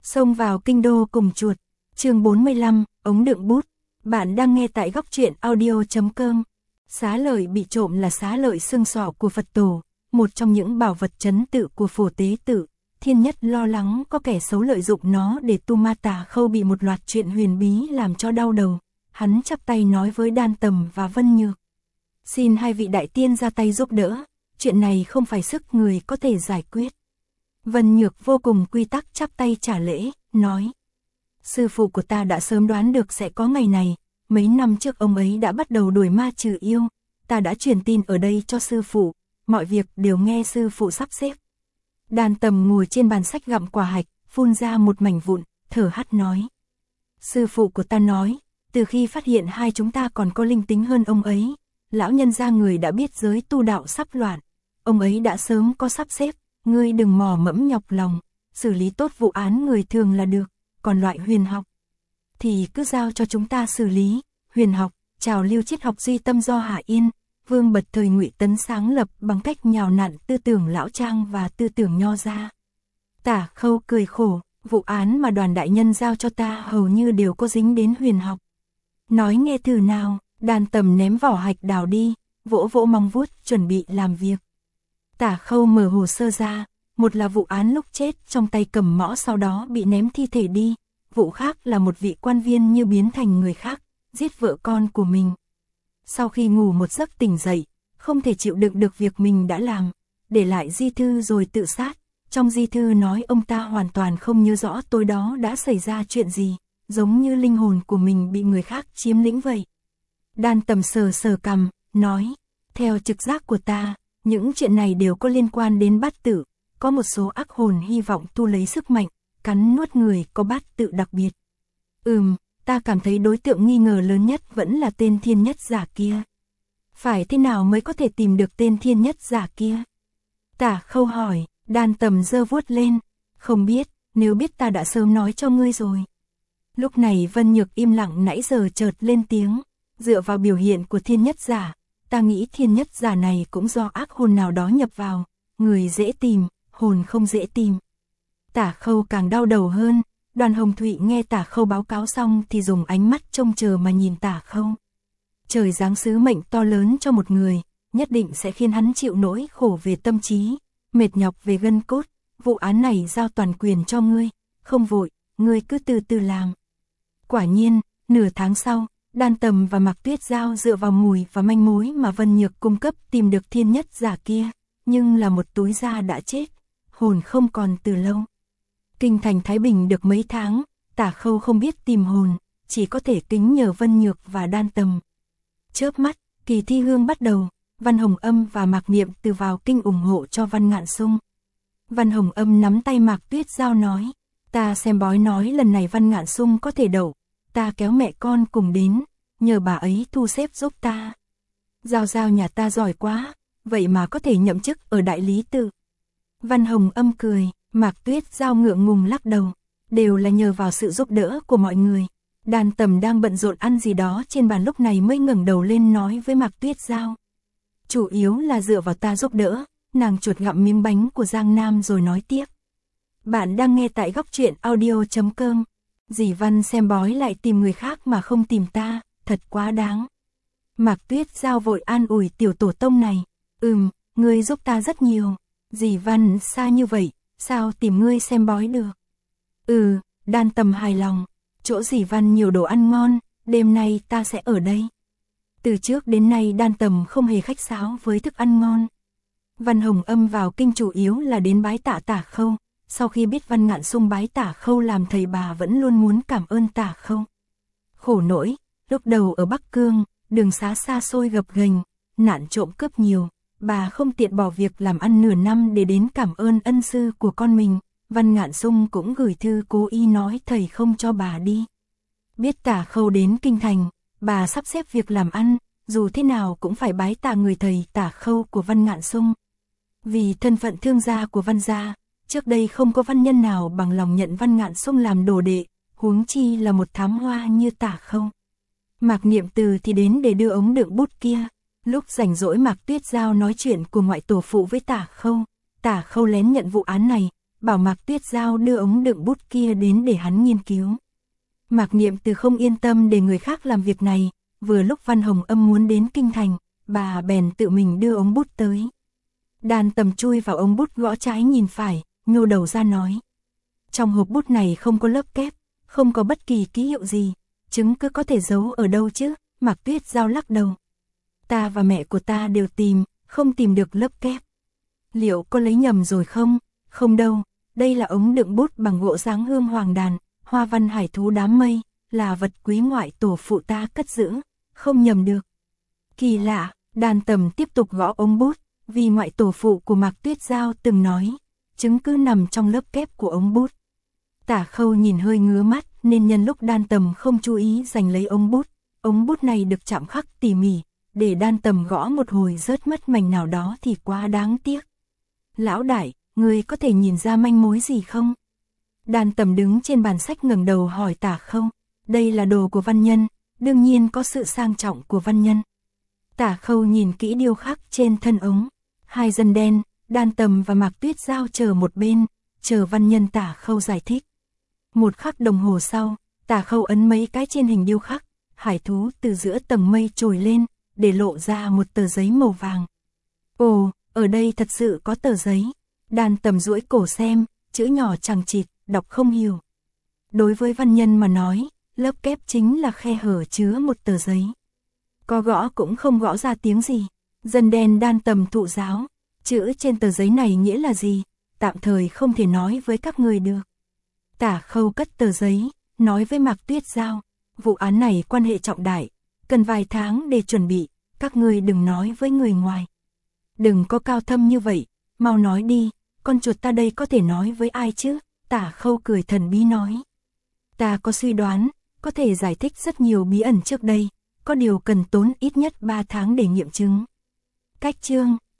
Xông vào kinh đô cùng chuột. Chương 45, ống đựng bút. Bạn đang nghe tại góc truyện audio.com. Xá lợi bị trộm là xá lợi xương sọ của Phật tổ, một trong những bảo vật trấn tự của Phổ Tế Tự. Thiên Nhất lo lắng có kẻ xấu lợi dụng nó để tu ma Tả Khâu bị một loạt chuyện huyền bí làm cho đau đầu. Hắn chắp tay nói với Đan Tầm và Vân Nhược: xin hai vị đại tiên ra tay giúp đỡ, chuyện này không phải sức người có thể giải quyết. Vân Nhược vô cùng quy tắc chắp tay trả lễ, nói: sư phụ của ta đã sớm đoán được sẽ có ngày này, mấy năm trước ông ấy đã bắt đầu đuổi ma trừ yêu, ta đã truyền tin ở đây cho sư phụ, mọi việc đều nghe sư phụ sắp xếp. Đan Tầm ngồi trên bàn sách gặm quả hạch, phun ra một mảnh vụn, thở hắt nói: sư phụ của ta nói, từ khi phát hiện hai chúng ta còn có linh tính hơn ông ấy, lão nhân gia người đã biết giới tu đạo sắp loạn, ông ấy đã sớm có sắp xếp, ngươi đừng mò mẫm nhọc lòng, xử lý tốt vụ án người thường là được, còn loại huyền học thì cứ giao cho chúng ta xử lý. Huyền học, trào lưu triết học duy tâm do Hạ Yên, Vương Bật thời Ngụy Tấn sáng lập bằng cách nhào nặn tư tưởng lão trang và tư tưởng nho gia. Tả Khâu cười khổ, vụ án mà Đoàn đại nhân giao cho ta hầu như đều có dính đến huyền học. Nói nghe thử nào. Đan Tầm ném vỏ hạch đào đi, vỗ vỗ mong vuốt chuẩn bị làm việc. Tả Khâu mở hồ sơ ra, một là vụ án lúc chết trong tay cầm mõ sau đó bị ném thi thể đi, vụ khác là một vị quan viên như biến thành người khác, giết vợ con của mình. Sau khi ngủ một giấc tỉnh dậy, không thể chịu đựng được việc mình đã làm, để lại di thư rồi tự sát. Trong di thư nói ông ta hoàn toàn không nhớ rõ tối đó đã xảy ra chuyện gì, giống như linh hồn của mình bị người khác chiếm lĩnh vậy. Đan Tầm sờ sờ cằm, nói: theo trực giác của ta, những chuyện này đều có liên quan đến bát tự, có một số ác hồn hy vọng tu lấy sức mạnh, cắn nuốt người có bát tự đặc biệt. Ta cảm thấy đối tượng nghi ngờ lớn nhất vẫn là tên Thiên Nhất giả kia. Phải thế nào mới có thể tìm được tên Thiên Nhất giả kia? Tả Khâu hỏi. Đan Tầm giơ vuốt lên: không biết, nếu biết ta đã sớm nói cho ngươi rồi. Lúc này Vân Nhược im lặng nãy giờ chợt lên tiếng: dựa vào biểu hiện của Thiên Nhất giả, ta nghĩ Thiên Nhất giả này cũng do ác hồn nào đó nhập vào, người dễ tìm, hồn không dễ tìm. Tả Khâu càng đau đầu hơn. Đoàn Hồng Thụy nghe Tả Khâu báo cáo xong thì dùng ánh mắt trông chờ mà nhìn Tả Khâu. Trời giáng sứ mệnh to lớn cho một người, nhất định sẽ khiến hắn chịu nỗi khổ về tâm trí, mệt nhọc về gân cốt. Vụ án này giao toàn quyền cho ngươi, không vội, ngươi cứ từ từ làm. Quả nhiên, nửa tháng sau, Đan Tầm và Mạc Tuyết Giao dựa vào mùi và manh mối mà Vân Nhược cung cấp tìm được Thiên Nhất giả kia, nhưng là một túi da đã chết, hồn không còn từ lâu. Kinh thành Thái Bình được mấy tháng, Tả Khâu không biết tìm hồn, chỉ có thể kính nhờ Vân Nhược và Đan Tầm. Chớp mắt, kỳ thi hương bắt đầu, Văn Hồng Âm và Mạc Niệm Từ vào kinh ủng hộ cho Văn Ngạn Sung. Văn Hồng Âm nắm tay Mạc Tuyết Giao nói: ta xem bói nói lần này Văn Ngạn Sung có thể đậu, ta kéo mẹ con cùng đến, nhờ bà ấy thu xếp giúp ta. Giao Giao nhà ta giỏi quá, vậy mà có thể nhậm chức ở Đại Lý Tự. Văn Hồng Âm cười. Mạc Tuyết Giao ngượng ngùng lắc đầu, đều là nhờ vào sự giúp đỡ của mọi người. Đan Tầm đang bận rộn ăn gì đó trên bàn lúc này mới ngẩng đầu lên nói với Mạc Tuyết Giao: chủ yếu là dựa vào ta giúp đỡ. Nàng chuột gặm miếng bánh của Giang Nam rồi nói tiếp: bạn đang nghe tại góc truyện audio.com. Dì Văn xem bói lại tìm người khác mà không tìm ta, thật quá đáng. Mạc Tuyết Giao vội an ủi tiểu tổ tông này: ngươi giúp ta rất nhiều, dì Văn xa như vậy, sao tìm ngươi xem bói được? Đan Tầm hài lòng, chỗ dì Văn nhiều đồ ăn ngon, đêm nay ta sẽ ở đây. Từ trước đến nay Đan Tầm không hề khách sáo với thức ăn ngon. Văn Hồng Âm vào kinh chủ yếu là đến bái tạ Tả Khâu, sau khi biết Văn Ngạn Sung bái Tả Khâu làm thầy bà vẫn luôn muốn cảm ơn Tả Khâu. Khổ nỗi, lúc đầu ở Bắc Cương, đường xá xa xôi gập ghềnh, nạn trộm cướp nhiều, bà không tiện bỏ việc làm ăn nửa năm để đến cảm ơn ân sư của con mình. Văn Ngạn Sung cũng gửi thư cố ý nói thầy không cho bà đi. Biết Tả Khâu đến kinh thành, bà sắp xếp việc làm ăn, dù thế nào cũng phải bái tạ người thầy Tả Khâu của Văn Ngạn Sung. Vì thân phận thương gia của Văn gia, trước đây không có văn nhân nào bằng lòng nhận Văn Ngạn Sung làm đồ đệ, huống chi là một thám hoa như Tả Khâu. Mạc Niệm Từ thì đến để đưa ống đựng bút kia. Lúc rảnh rỗi Mạc Tuyết Giao nói chuyện của ngoại tổ phụ với Tả Khâu lén nhận vụ án này, bảo Mạc Tuyết Giao đưa ống đựng bút kia đến để hắn nghiên cứu. Mạc Niệm Từ không yên tâm để người khác làm việc này, vừa lúc Văn Hồng Âm muốn đến kinh thành, bà bèn tự mình đưa ống bút tới. Đan Tầm chui vào ống bút gõ trái nhìn phải, nhô đầu ra nói. Trong hộp bút này không có lớp kép, không có bất kỳ ký hiệu gì, chứng cứ có thể giấu ở đâu chứ? Mạc Tuyết Giao lắc đầu. Ta và mẹ của ta đều tìm, không tìm được lớp kép. Liệu có lấy nhầm rồi không? Không đâu, đây là ống đựng bút bằng gỗ dáng hương hoàng đàn, hoa văn hải thú đám mây, là vật quý ngoại tổ phụ ta cất giữ, không nhầm được. Kỳ lạ, Đan Tầm tiếp tục gõ ống bút, vì ngoại tổ phụ của Mạc Tuyết Giao từng nói, chứng cứ nằm trong lớp kép của ống bút. Tả Khâu nhìn hơi ngứa mắt nên nhân lúc Đan Tầm không chú ý giành lấy ống bút này được chạm khắc tỉ mỉ, để Đan Tầm gõ một hồi rớt mất mảnh nào đó thì quá đáng tiếc. Lão đại, người có thể nhìn ra manh mối gì không? Đan Tầm đứng trên bàn sách ngẩng đầu hỏi Tả Khâu. Đây là đồ của văn nhân, đương nhiên có sự sang trọng của văn nhân. Tả Khâu nhìn kỹ điêu khắc trên thân ống. Hai dân đen, Đan Tầm và Mạc Tuyết Giao chờ một bên, chờ văn nhân Tả Khâu giải thích. Một khắc đồng hồ sau, Tả Khâu ấn mấy cái trên hình điêu khắc, hải thú từ giữa tầng mây trồi lên, để lộ ra một tờ giấy màu vàng. Ồ, ở đây thật sự có tờ giấy. Đan Tầm duỗi cổ xem, chữ nhỏ chằng chịt, đọc không hiểu. Đối với văn nhân mà nói, lớp kép chính là khe hở chứa một tờ giấy. Có gõ cũng không gõ ra tiếng gì. Dân đen Đan Tầm thụ giáo, chữ trên tờ giấy này nghĩa là gì, tạm thời không thể nói với các người được. Tả Khâu cất tờ giấy, nói với Mạc Tuyết Giao, vụ án này quan hệ trọng đại, cần vài tháng để chuẩn bị, các người đừng nói với người ngoài. Đừng có cao thâm như vậy, mau nói đi, con chuột ta đây có thể nói với ai chứ? Tả Khâu cười thần bí nói. Ta có suy đoán, có thể giải thích rất nhiều bí ẩn trước đây, có điều cần tốn ít nhất 3 tháng để nghiệm chứng. Cách chương